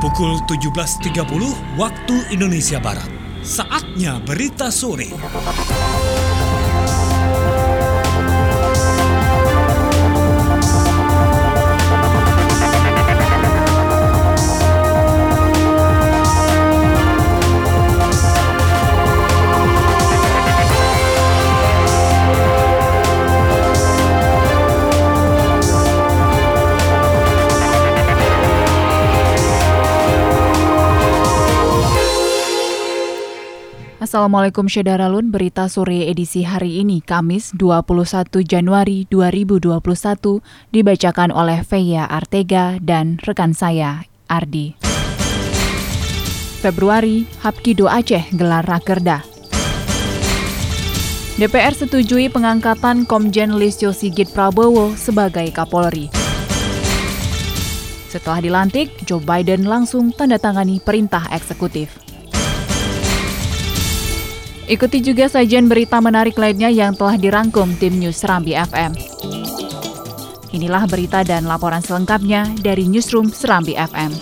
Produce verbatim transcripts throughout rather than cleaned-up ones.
Pukul tujuh belas tiga puluh waktu Indonesia Barat. Saatnya berita sore. Assalamualaikum Syederalun, berita sore edisi hari ini, Kamis dua puluh satu Januari dua ribu dua puluh satu, dibacakan oleh Feya Artega dan rekan saya, Ardi. Februari, Hapkido Aceh gelar Rakerda. D P R setujui pengangkatan Komjen Listio Sigit Prabowo sebagai Kapolri. Setelah dilantik, Joe Biden langsung tanda tangani perintah eksekutif. Ikuti juga sajian berita menarik lainnya yang telah dirangkum tim News Serambi F M. Inilah berita dan laporan selengkapnya dari Newsroom Serambi F M.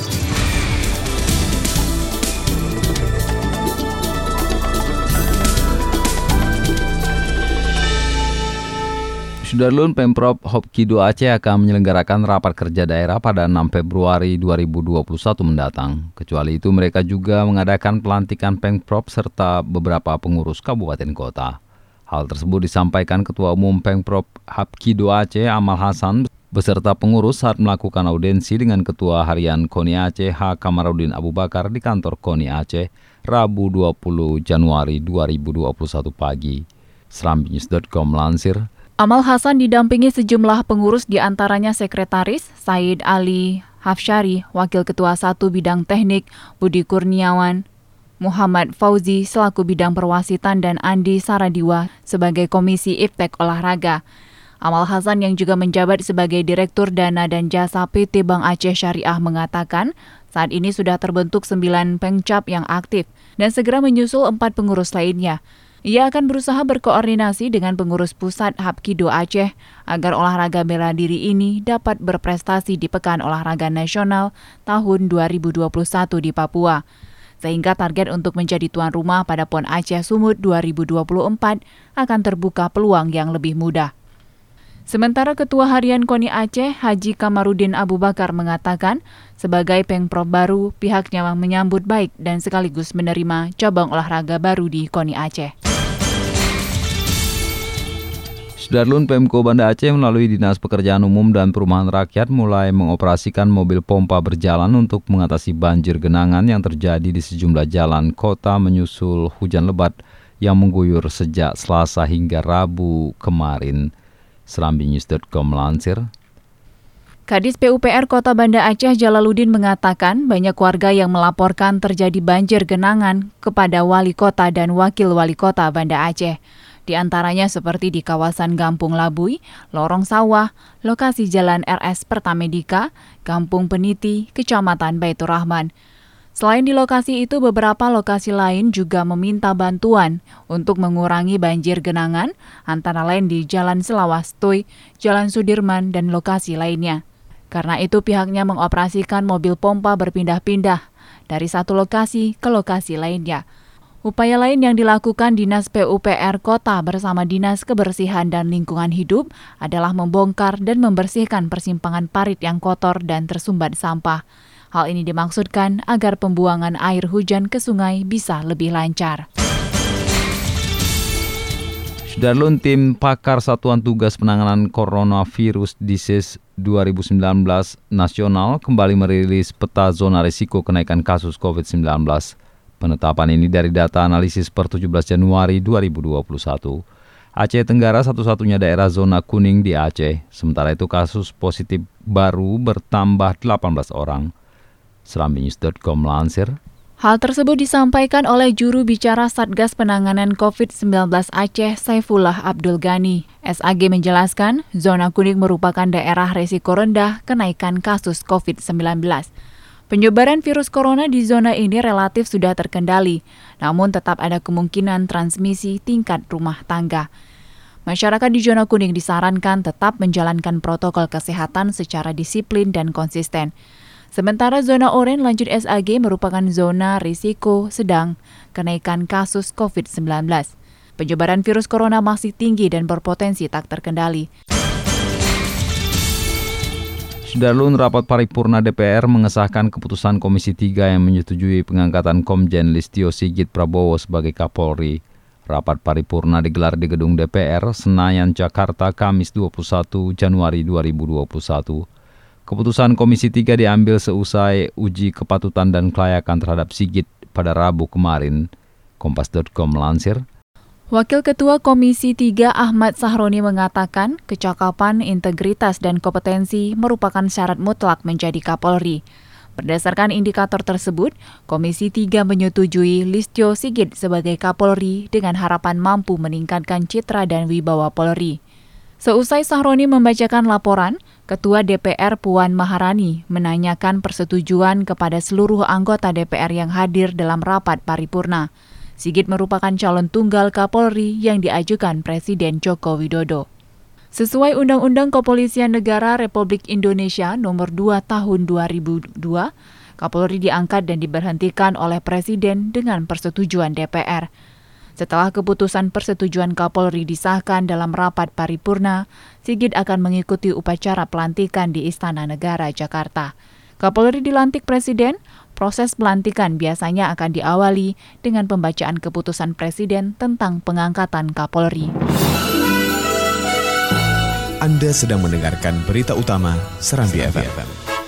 Sudarlun, Pemprov Hapkido Aceh akan menyelenggarakan rapat kerja daerah pada enam Februari dua ribu dua puluh satu mendatang. Kecuali itu, mereka juga mengadakan pelantikan Pemprov serta beberapa pengurus kabupaten kota. Hal tersebut disampaikan Ketua Umum Pemprov Hapkido Aceh, Amal Hasan, beserta pengurus saat melakukan audensi dengan Ketua Harian KONI Aceh, H. Kamarudin Abu Bakar di kantor KONI Aceh, Rabu dua puluh Januari dua ribu dua puluh satu pagi. Serambi News dot com melansir. Amal Hasan didampingi sejumlah pengurus, diantaranya Sekretaris Said Ali Hafsyari, Wakil Ketua satu Bidang Teknik Budi Kurniawan, Muhammad Fauzi selaku Bidang Perwasitan, dan Andi Saradiwa sebagai Komisi Iptek Olahraga. Amal Hasan yang juga menjabat sebagai Direktur Dana dan Jasa P T Bank Aceh Syariah mengatakan saat ini sudah terbentuk sembilan Pengcap yang aktif dan segera menyusul empat pengurus lainnya. Ia akan berusaha berkoordinasi dengan pengurus pusat Hapkido Aceh agar olahraga bela diri ini dapat berprestasi di Pekan Olahraga Nasional tahun dua ribu dua puluh satu di Papua. Sehingga target untuk menjadi tuan rumah pada PON Aceh Sumut dua ribu dua puluh empat akan terbuka peluang yang lebih mudah. Sementara Ketua Harian KONI Aceh, Haji Kamarudin Abu Bakar mengatakan, sebagai Pemprov baru, pihaknya menyambut baik dan sekaligus menerima cabang olahraga baru di KONI Aceh. Sudarlun, Pemko Banda Aceh melalui Dinas Pekerjaan Umum dan Perumahan Rakyat mulai mengoperasikan mobil pompa berjalan untuk mengatasi banjir genangan yang terjadi di sejumlah jalan kota menyusul hujan lebat yang mengguyur sejak Selasa hingga Rabu kemarin. Serambi News dot com melansir. Kadis P U P R Kota Banda Aceh Jalaluddin mengatakan banyak warga yang melaporkan terjadi banjir genangan kepada Wali Kota dan Wakil Wali Kota Banda Aceh. Di antaranya seperti di kawasan Gampung Labui, Lorong Sawah, lokasi Jalan R S Pertamedika, Kampung Peniti, Kecamatan Baitur Rahman. Selain di lokasi itu, beberapa lokasi lain juga meminta bantuan untuk mengurangi banjir genangan, antara lain di Jalan Selawastoy, Jalan Sudirman, dan lokasi lainnya. Karena itu pihaknya mengoperasikan mobil pompa berpindah-pindah dari satu lokasi ke lokasi lainnya. Upaya lain yang dilakukan Dinas P U P R Kota bersama Dinas Kebersihan dan Lingkungan Hidup adalah membongkar dan membersihkan persimpangan parit yang kotor dan tersumbat sampah. Hal ini dimaksudkan agar pembuangan air hujan ke sungai bisa lebih lancar. Sudarlun, tim pakar Satuan Tugas Penanganan Coronavirus Disease dua ribu sembilan belas nasional kembali merilis peta zona risiko kenaikan kasus covid sembilan belas. Penetapan ini dari data analisis per tujuh belas Januari dua ribu dua puluh satu. Aceh Tenggara satu-satunya daerah zona kuning di Aceh, sementara itu kasus positif baru bertambah delapan belas orang. Serambi News dot com melansir. Hal tersebut disampaikan oleh juru bicara Satgas Penanganan covid sembilan belas Aceh, Saifullah Abdul Ghani. S A G menjelaskan, zona kuning merupakan daerah risiko rendah kenaikan kasus covid sembilan belas. Penyebaran virus corona di zona ini relatif sudah terkendali, namun tetap ada kemungkinan transmisi tingkat rumah tangga. Masyarakat di zona kuning disarankan tetap menjalankan protokol kesehatan secara disiplin dan konsisten. Sementara zona oranye lanjut S A G merupakan zona risiko sedang kenaikan kasus covid sembilan belas. Penyebaran virus corona masih tinggi dan berpotensi tak terkendali. Sudarlun, rapat paripurna D P R mengesahkan keputusan Komisi tiga yang menyetujui pengangkatan Komjen Listio Sigit Prabowo sebagai Kapolri. Rapat paripurna digelar di gedung D P R, Senayan, Jakarta, Kamis dua puluh satu Januari dua ribu dua puluh satu. Keputusan Komisi tiga diambil seusai uji kepatutan dan kelayakan terhadap Sigit pada Rabu kemarin. Kompas titik com melansir. Wakil Ketua Komisi tiga Ahmad Sahroni mengatakan kecakapan, integritas, dan kompetensi merupakan syarat mutlak menjadi Kapolri. Berdasarkan indikator tersebut, Komisi tiga menyetujui Listio Sigit sebagai Kapolri dengan harapan mampu meningkatkan citra dan wibawa Polri. Seusai Sahroni membacakan laporan, Ketua D P R Puan Maharani menanyakan persetujuan kepada seluruh anggota D P R yang hadir dalam rapat paripurna. Sigit merupakan calon tunggal Kapolri yang diajukan Presiden Joko Widodo. Sesuai Undang-Undang Kepolisian Negara Republik Indonesia Nomor dua Tahun dua ribu dua, Kapolri diangkat dan diberhentikan oleh Presiden dengan persetujuan D P R. Setelah keputusan persetujuan Kapolri disahkan dalam rapat paripurna, Sigit akan mengikuti upacara pelantikan di Istana Negara, Jakarta. Kapolri dilantik Presiden, proses pelantikan biasanya akan diawali dengan pembacaan keputusan Presiden tentang pengangkatan Kapolri. Anda sedang mendengarkan berita utama Serambi F M.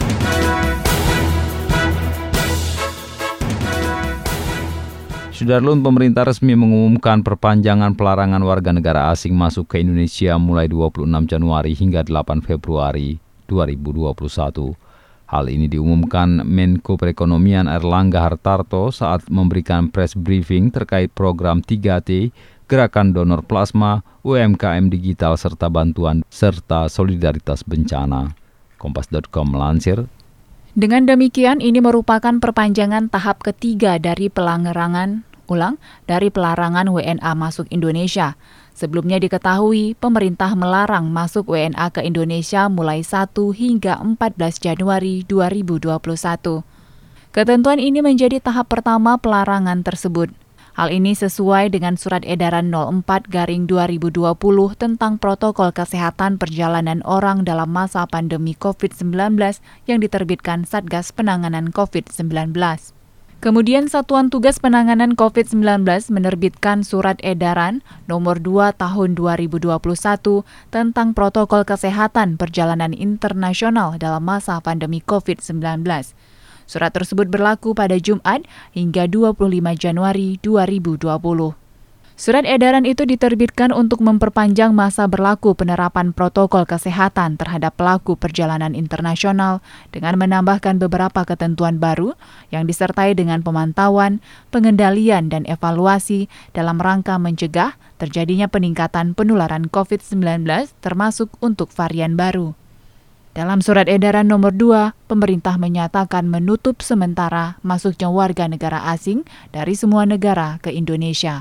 Sudarlun, pemerintah resmi mengumumkan perpanjangan pelarangan warga negara asing masuk ke Indonesia mulai dua puluh enam Januari hingga delapan Februari dua ribu dua puluh satu. Hal ini diumumkan Menko Perekonomian Erlangga Hartarto saat memberikan press briefing terkait program tiga T, Gerakan Donor Plasma, U M K M Digital, serta bantuan serta solidaritas bencana. Kompas titik com melansir. Dengan demikian, ini merupakan perpanjangan tahap ketiga dari pelarangan ulang dari pelarangan W N A masuk Indonesia. Sebelumnya diketahui, pemerintah melarang masuk W N A ke Indonesia mulai satu hingga empat belas Januari dua ribu dua puluh satu. Ketentuan ini menjadi tahap pertama pelarangan tersebut. Hal ini sesuai dengan Surat Edaran nol empat garing dua ribu dua puluh tentang protokol kesehatan perjalanan orang dalam masa pandemi covid sembilan belas yang diterbitkan Satgas Penanganan covid sembilan belas. Kemudian Satuan Tugas Penanganan covid sembilan belas menerbitkan Surat Edaran nomor dua tahun dua ribu dua puluh satu tentang protokol kesehatan perjalanan internasional dalam masa pandemi covid sembilan belas. Surat tersebut berlaku pada Jumat hingga dua puluh lima Januari dua ribu dua puluh. Surat edaran itu diterbitkan untuk memperpanjang masa berlaku penerapan protokol kesehatan terhadap pelaku perjalanan internasional dengan menambahkan beberapa ketentuan baru yang disertai dengan pemantauan, pengendalian, dan evaluasi dalam rangka mencegah terjadinya peningkatan penularan covid sembilan belas termasuk untuk varian baru. Dalam Surat Edaran nomor dua, pemerintah menyatakan menutup sementara masuknya warga negara asing dari semua negara ke Indonesia.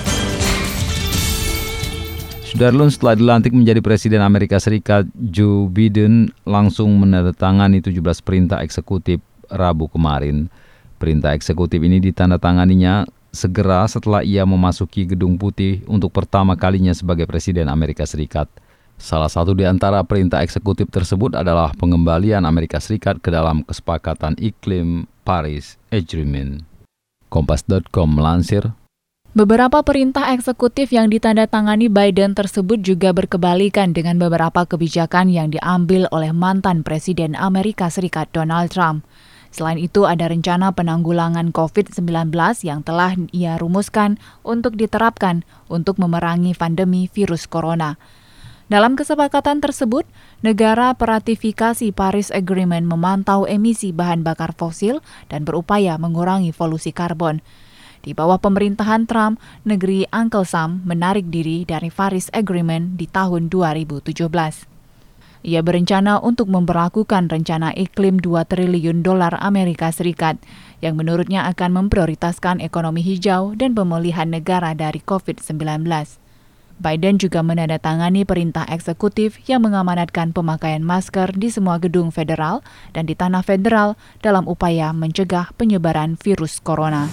Sudarlun, setelah dilantik menjadi Presiden Amerika Serikat, Joe Biden langsung menandatangani tujuh belas perintah eksekutif Rabu kemarin. Perintah eksekutif ini ditandatanganinya segera setelah ia memasuki Gedung Putih untuk pertama kalinya sebagai Presiden Amerika Serikat. Salah satu di antara perintah eksekutif tersebut adalah pengembalian Amerika Serikat ke dalam kesepakatan iklim Paris Agreement. Kompas titik com melansir. Beberapa perintah eksekutif yang ditandatangani Biden tersebut juga berkebalikan dengan beberapa kebijakan yang diambil oleh mantan Presiden Amerika Serikat Donald Trump. Selain itu, ada rencana penanggulangan covid sembilan belas yang telah ia rumuskan untuk diterapkan untuk memerangi pandemi virus corona. Dalam kesepakatan tersebut, negara peratifikasi Paris Agreement memantau emisi bahan bakar fosil dan berupaya mengurangi polusi karbon. Di bawah pemerintahan Trump, negeri Uncle Sam menarik diri dari Paris Agreement di tahun dua ribu tujuh belas. Ia berencana untuk memberlakukan rencana iklim dua triliun dolar Amerika Serikat yang menurutnya akan memprioritaskan ekonomi hijau dan pemulihan negara dari covid sembilan belas. Biden juga menandatangani perintah eksekutif yang mengamanatkan pemakaian masker di semua gedung federal dan di tanah federal dalam upaya mencegah penyebaran virus corona.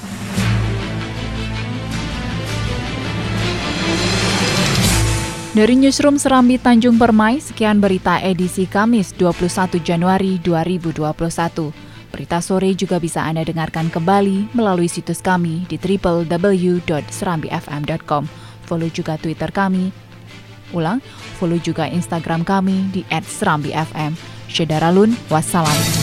Dari Newsroom Serambi Tanjung Permai, sekian berita edisi Kamis dua puluh satu Januari dua ribu dua puluh satu. Berita sore juga bisa Anda dengarkan kembali melalui situs kami di w w w dot serambi f m dot com. Follow juga Twitter kami. Ulang, follow juga Instagram kami di et serambi f m. Syedaralun, wassalam.